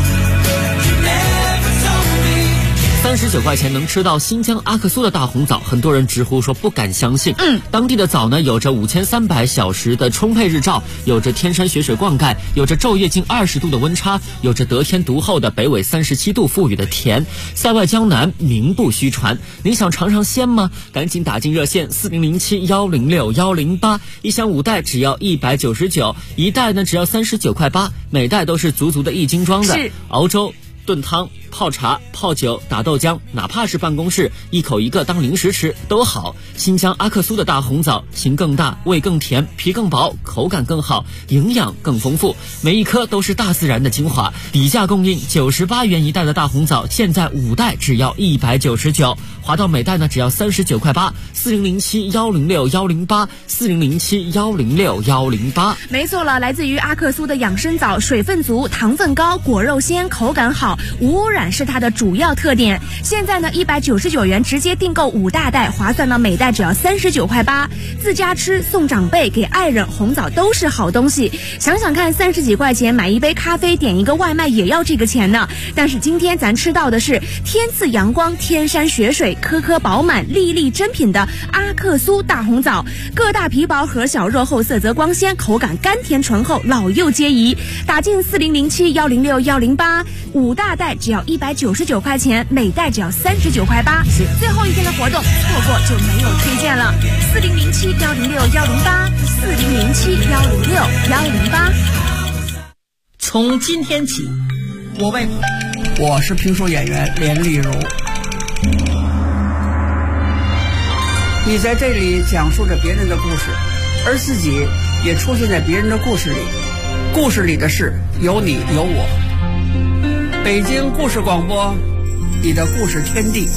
39块钱能吃到新疆阿克苏的大红枣，很多人直呼说不敢相信。当地的枣呢，有着5300小时的充沛日照，有着天山雪水灌溉，有着昼夜近20度的温差，有着得天独厚的北纬37度赋予的甜，塞外江南名不虚传。您想尝尝鲜吗？赶紧打进热线4007106108，一箱5袋只要199，一袋呢只要39块8，每袋都是足足的1斤装的。熬粥、炖汤、泡茶、泡酒、打豆浆，哪怕是办公室一口一个当零食吃都好。新疆阿克苏的大红枣，形更大，味更甜，皮更薄，口感更好，营养更丰富，每一颗都是大自然的精华。底价供应98元一袋的大红枣，现在5袋只要199，划到每袋呢只要39块8。4007106108 4007106108。 没错了，来自于阿克苏的养生枣，水分足，糖分高，果肉鲜，口感好，无污染是它的主要特点。现在呢199元直接订购5大袋，划算到每袋只要39块8。自家吃，送长辈，给爱人，红枣都是好东西。想想看，30几块钱买一杯咖啡，点一个外卖也要这个钱呢。但是今天咱吃到的是天赐阳光，天山雪水，颗颗饱满，粒粒珍品的阿克苏大红枣，个大皮薄，核小，肉厚，色泽光鲜，口感甘甜醇厚，老幼皆宜。打进4007106108， 5大袋只要199块钱，每袋只要39块8。最后一天的活动，错过就没有推荐了。4007106108 4007106108。 从今天起， 我问，我是评书演员连丽如。你在这里讲述着别人的故事，而自己也出现在别人的故事里，故事里的事有你有我。北京故事广播，你的故事天地。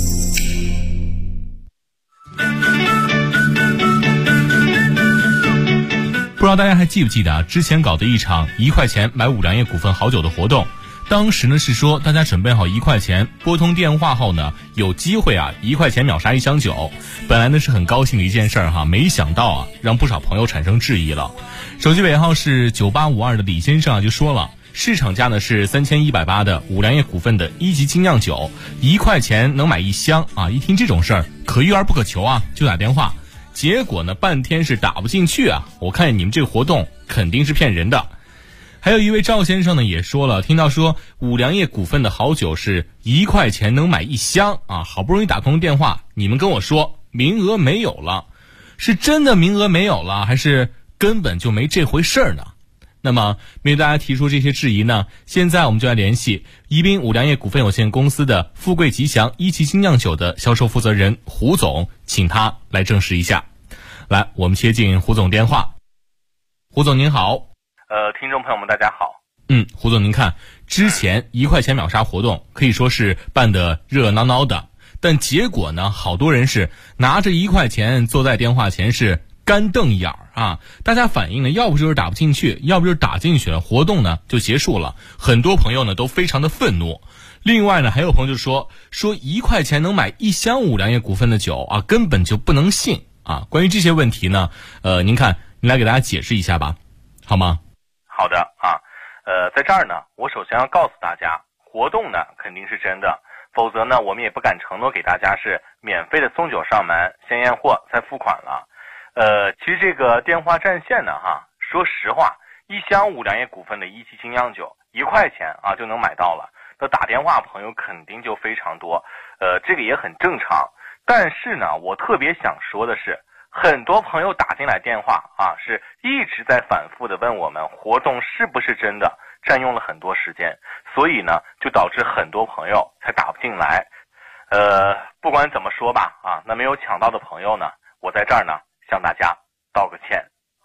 不知道大家还记不记得之前搞的一场1块钱买五粮液股份好酒的活动，当时呢是说大家准备好1块钱，拨通电话后呢有机会1块钱秒杀1箱酒。本来呢是很高兴的一件事儿没想到让不少朋友产生质疑了。手机尾号是9852的李先生就说了，市场价呢是3180的五粮液股份的1级精酿酒，1块钱能买1箱一听这种事儿可遇而不可求就打电话。结果呢半天是打不进去我看你们这个活动肯定是骗人的。还有一位赵先生呢也说了，听到说五粮液股份的好酒是1块钱能买1箱好不容易打通电话，你们跟我说名额没有了，是真的名额没有了，还是根本就没这回事儿呢？那么面对大家提出这些质疑呢，现在我们就来联系宜宾五粮液股份有限公司的富贵吉祥1级精酿酒的销售负责人胡总，请他来证实一下。来，我们接进胡总电话。胡总您好。 听众朋友们大家好。 胡总您看，之前1块钱秒杀活动可以说是办得热热闹闹的，但结果呢好多人是拿着1块钱坐在电话前是干瞪眼大家反映呢要不就是打不进去，要不就是打进去了，活动呢就结束了。很多朋友呢都非常的愤怒。另外呢还有朋友就说1块钱能买1箱五粮液股份的酒根本就不能信关于这些问题呢您看您来给大家解释一下吧，好吗？ 好的在这儿呢我首先要告诉大家，活动呢肯定是真的，否则呢我们也不敢承诺给大家是免费的送酒上门，先验货再付款了。其实这个电话占线呢说实话，1箱五粮液股份的1级精酿酒1块钱就能买到了，那打电话朋友肯定就非常多，这个也很正常。但是呢我特别想说的是，很多朋友打进来电话是一直在反复的问我们活动是不是真的，占用了很多时间，所以呢就导致很多朋友才打不进来。不管怎么说吧那没有抢到的朋友呢，我在这儿呢向大家道个歉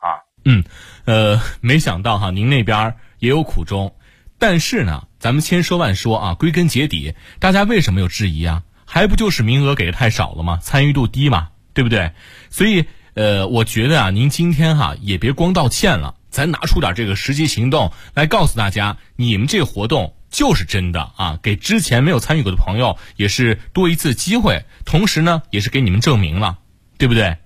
没想到您那边也有苦衷。但是呢咱们千说万说归根结底大家为什么有质疑还不就是名额给的太少了吗？参与度低嘛，对不对？所以我觉得您今天也别光道歉了，咱拿出点这个实际行动来告诉大家，你们这个活动就是真的给之前没有参与过的朋友也是多一次机会，同时呢也是给你们证明了，对不对？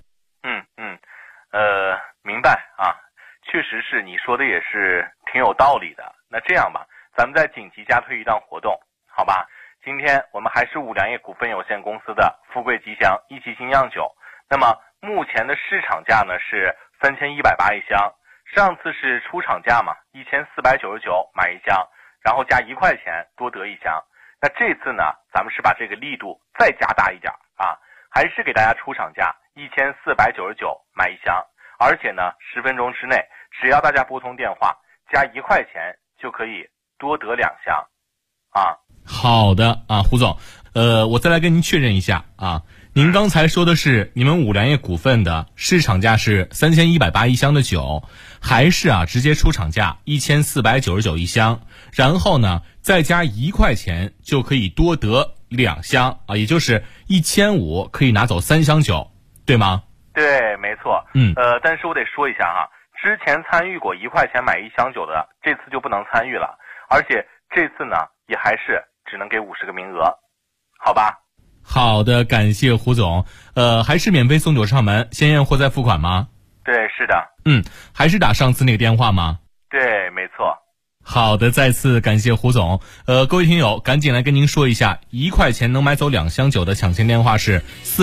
明白确实是你说的也是挺有道理的。那这样吧，咱们再紧急加推一档活动，好吧？今天我们还是五粮液股份有限公司的富贵吉祥1级精酿酒，那么目前的市场价呢是3180一箱，上次是出厂价嘛，1499买1箱，然后加1块钱多得1箱。那这次呢咱们是把这个力度再加大一点还是给大家出厂价1499买1箱，而且呢10分钟之内只要大家拨通电话加1块钱就可以多得2箱好的胡总，我再来跟您确认一下您刚才说的是你们五粮液股份的市场价是3180一箱的酒，还是直接出厂价1499一箱，然后呢再加1块钱就可以多得2箱也就是1500可以拿走3箱酒，对吗？ 对，没错。但是我得说一下之前参与过1块钱买1箱酒的，这次就不能参与了，而且这次呢也还是只能给50个名额，好吧？ 好的，感谢胡总。还是免费送酒上门，先验货再付款吗？ 对，是的。 还是打上次那个电话吗？ 对，没错。 好的，再次感谢胡总。各位听友，赶紧来跟您说一下，1块钱能买走2箱酒的抢先电话是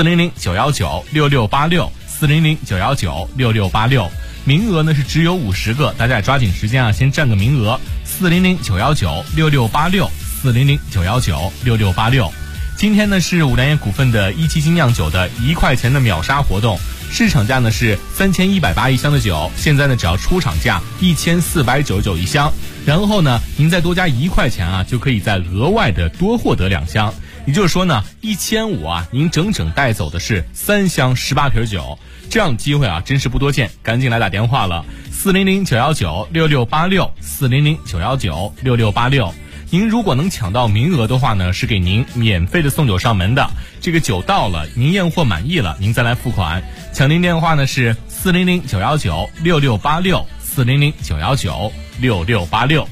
400-919-6686，400-919-6686。名额呢是只有50个，大家也抓紧时间先占个名额。400-919-6686，400-919-6686。今天呢是五粮液股份的1级精酿酒的1块钱的秒杀活动， 市场价呢是3180一箱的酒，现在呢只要出厂价1499一箱，然后呢您再多加1块钱啊，就可以再额外的多获得2箱。也就是说呢，1500啊，您整整带走的是3箱18瓶酒，这样的机会啊，真是不多见，赶紧来打电话了，400-919-6686，400-919-6686。您如果能抢到名额的话呢，是给您免费的送酒上门的。这个酒到了，您验货满意了，您再来付款。抢订电话呢是400-919-6686，400-919-6686。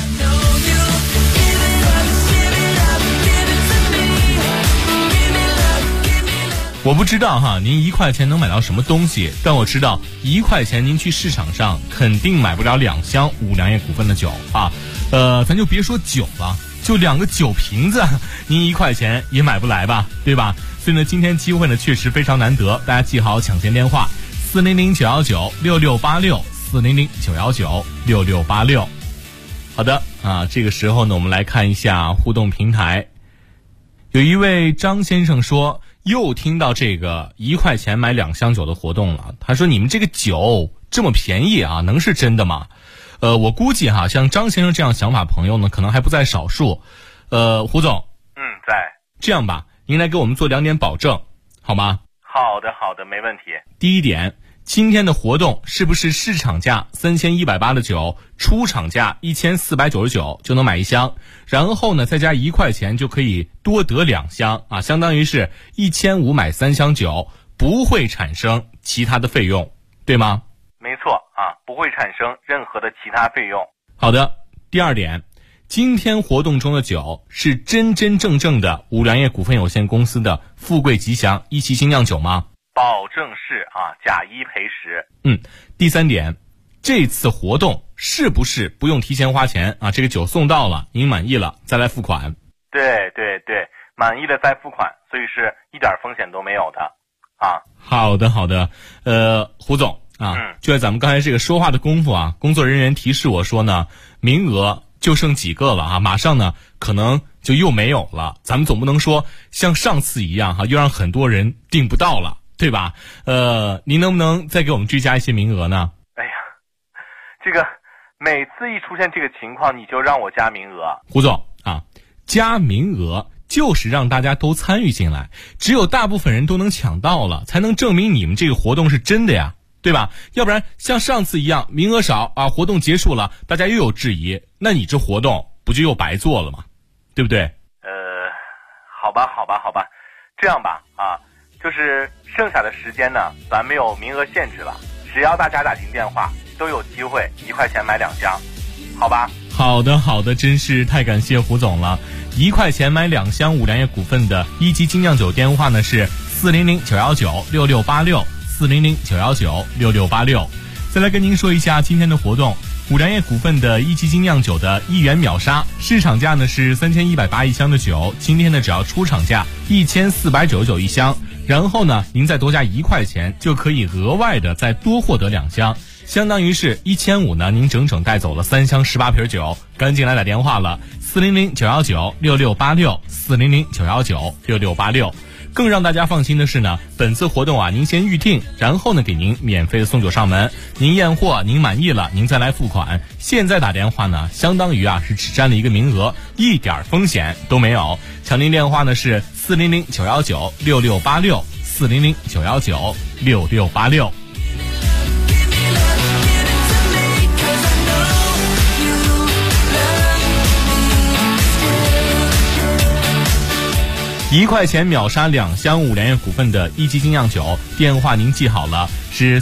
我不知道哈，您1块钱能买到什么东西，但我知道1块钱您去市场上肯定买不了2箱五粮液股份的酒啊。咱就别说酒了，就2个酒瓶子，您1块钱也买不来吧，对吧？所以呢，今天机会呢确实非常难得，大家记好抢先电话：400-919-6686，400-919-6686。好的啊，这个时候呢，我们来看一下互动平台。有一位张先生说，又听到这个1块钱买2箱酒的活动了。他说，你们这个酒这么便宜啊，能是真的吗？我估计哈，像张先生这样想法朋友呢，可能还不在少数。胡总， 在。 这样吧，您来给我们做2点保证，好吗？ 好的，没问题。 第一点，今天的活动是不是市场价3180的酒，出厂价1499就能买1箱，然后呢再加1块钱就可以多得2箱啊，相当于是1500买3箱酒，不会产生其他的费用，对吗？ 没错啊，不会产生任何的其他费用。 好的，第二点，今天活动中的酒是真真正正的五粮液股份有限公司的富贵吉祥一期精酿酒吗？ 保证是啊，假一赔10。 第三点，这次活动是不是不用提前花钱啊？这个酒送到了，您满意了再来付款。 对，满意了再付款，所以是一点风险都没有的啊。 好的，胡总啊，就在咱们刚才这个说话的功夫啊，工作人员提示我说呢，名额就剩几个了啊，马上呢可能就又没有了。咱们总不能说像上次一样哈，又让很多人订不到了，对吧？您能不能再给我们追加一些名额呢？ 哎呀，这个每次一出现这个情况，你就让我加名额。 胡总啊，加名额就是让大家都参与进来，只有大部分人都能抢到了，才能证明你们这个活动是真的呀，对吧？要不然像上次一样名额少啊，活动结束了大家又有质疑，那你这活动不就又白做了吗？对不对？ 好吧，这样吧啊，就是剩下的时间呢，咱没有名额限制了，只要大家打进电话都有机会1块钱买2箱，好吧？ 好的，真是太感谢胡总了。1块钱买2箱五粮液股份的一级精酿酒电话呢是400-919-6686，400-919-6686。再来跟您说一下今天的活动，五粮液股份的一级精酿酒的1元秒杀，市场价呢是3180一箱的酒，今天呢只要出厂价1499一箱，然后呢您再多加1块钱就可以额外的再多获得2箱，相当于是1500呢，您整整带走了3箱18瓶酒，赶紧来打电话了，400-919-6686，400-919-6686。更让大家放心的是呢，本次活动啊，您先预定，然后呢给您免费的送酒上门，您验货您满意了，您再来付款。现在打电话呢，相当于啊是只占了1个名额，一点风险都没有。抢订电话呢是400-919-6686，400-919-6686。1块钱秒杀2箱五粮液股份的一级精酿酒，电话您记好了，是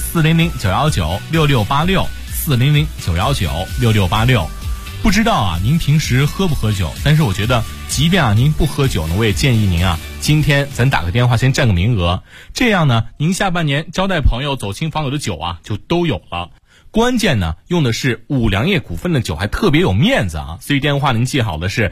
400-919-6686，400-919-6686。不知道啊，您平时喝不喝酒？但是我觉得，即便啊您不喝酒呢，我也建议您啊，今天咱打个电话先占个名额，这样呢，您下半年招待朋友、走亲访友的酒啊，就都有了。关键呢，用的是五粮液股份的酒，还特别有面子啊！所以电话您记好的是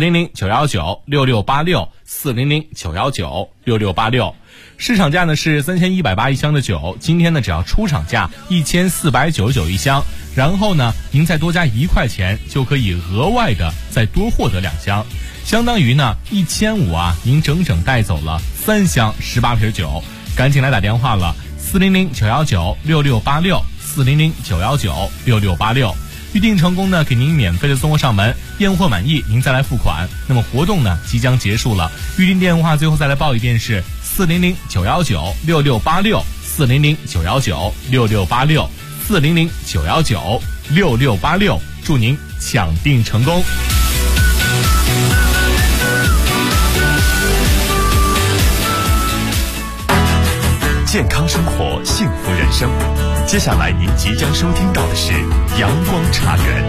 400-919-6686，400-919-6686。市场价呢是3180一箱的酒，今天呢只要出厂价1499一箱，然后呢您再多加1块钱就可以额外的再多获得2箱，相当于呢1500啊，您整整带走了3箱18瓶酒，赶紧来打电话了。 400-919-6686，400-919-6686。预订成功呢，给您免费的送货上门，验货满意您再来付款。那么活动呢即将结束了，预订电话最后再来报一遍是400-919-6686，400-919-6686，400-919-6686，祝您抢订成功。 健康生活，幸福人生。接下来您即将收听到的是阳光茶园。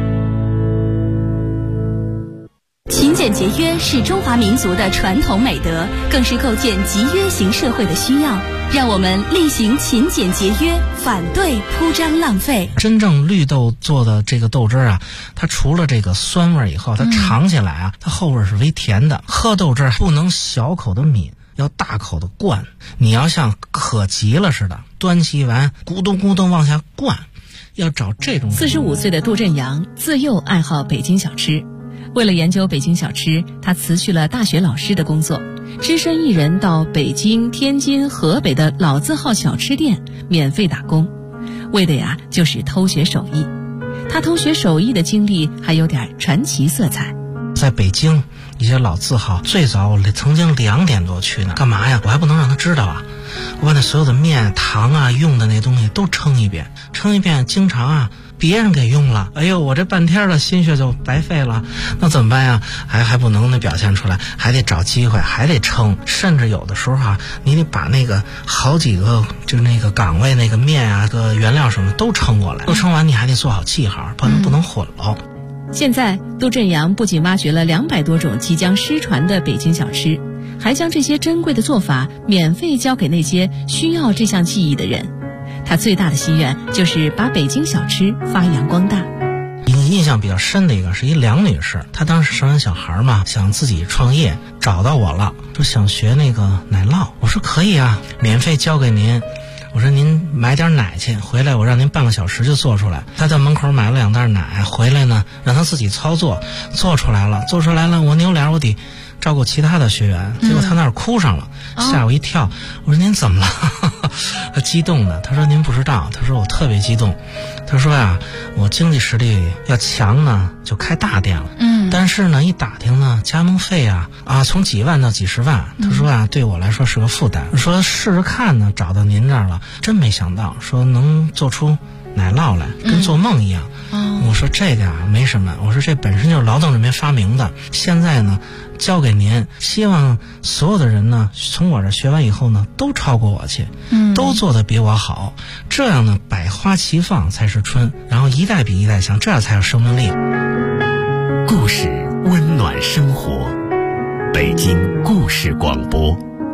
勤俭节约是中华民族的传统美德，更是构建集约型社会的需要。让我们厉行勤俭节约，反对铺张浪费。 真正绿豆做的这个豆汁啊，它除了这个酸味以后，它尝起来啊，它后味是微甜的。喝豆汁不能小口的抿，要大口的灌，你要像渴急了似的，端起碗咕咚咕咚往下灌，要找这种。 45岁的杜振阳自幼爱好北京小吃，为了研究北京小吃，他辞去了大学老师的工作，只身一人到北京、天津、河北的老字号小吃店免费打工，为的呀就是偷学手艺。他偷学手艺的经历还有点传奇色彩。 在北京一些老字号，最早我曾经2点多去呢，干嘛呀？我还不能让他知道啊！我把那所有的面、糖啊、用的那东西都称一遍，经常啊别人给用了，哎呦，我这半天的心血就白费了，那怎么办呀？还不能那表现出来，还得找机会，还得称，甚至有的时候啊，你得把那个好几个就那个岗位那个面啊、个原料什么都称过来，都称完你还得做好记号，不能混了。 现在杜振阳不仅挖掘了200多种即将失传的北京小吃，还将这些珍贵的做法免费教给那些需要这项技艺的人。他最大的心愿就是把北京小吃发扬光大。 印象比较深的一个是一梁女士，她当时生完小孩嘛，想自己创业，找到我了，说想学那个奶酪。我说可以啊，免费教给您。我说您买点奶去，回来我让您半个小时就做出来。他在门口买了2袋奶，回来呢让他自己操作，做出来了，我扭脸我得照顾其他的学员，结果他那儿哭上了，吓我一跳。我说您怎么了？他激动的，他说您不知道，他说我特别激动。他说呀，我经济实力要强呢，就开大店了。但是呢，一打听呢，加盟费啊从几万到几十万。他说啊，对我来说是个负担。说试试看呢，找到您这儿了，真没想到，说能做出奶酪来，跟做梦一样。我说这个啊没什么，我说这本身就是劳动人民发明的，现在呢交给您，希望所有的人呢从我这学完以后呢都超过我去，都做得比我好，这样呢百花齐放才是春，然后一代比一代强，这样才有生命力。 故事温暖生活，北京故事广播。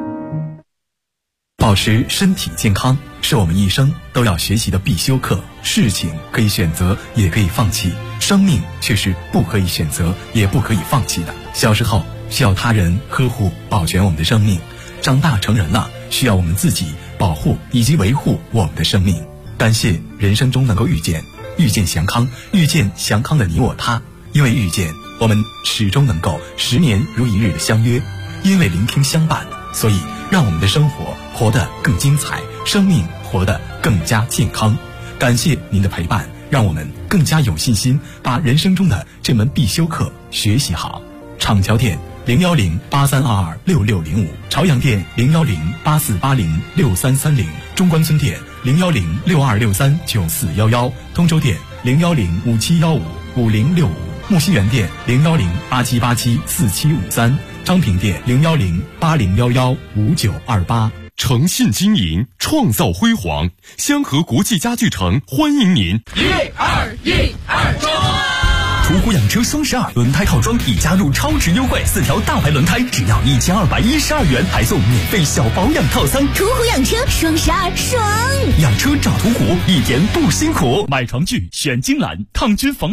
保持身体健康是我们一生都要学习的必修课。事情可以选择，也可以放弃，生命却是不可以选择，也不可以放弃的。小时候需要他人呵护保全我们的生命，长大成人了需要我们自己保护以及维护我们的生命。感谢人生中能够遇见祥康，遇见祥康的你我他。因为遇见，我们始终能够10年如一日的相约；因为聆听相伴，所以让我们的生活活得更精彩，生命活得更加健康。感谢您的陪伴，让我们更加有信心把人生中的这门必修课学习好。厂桥店01083226605，朝阳店01084806330，中关村店01062639411，通州店01057155065，木樨园店01087874753，昌平店01080115928。 诚信经营，创造辉煌。香河国际家具城欢迎您！121周！途虎养车双12轮胎套装已加入超值优惠，4条大牌轮胎只要1212元，还送免费小保养套餐。 途虎养车双12爽！ 养车找途虎，一点不辛苦。买床具选金兰，抗菌防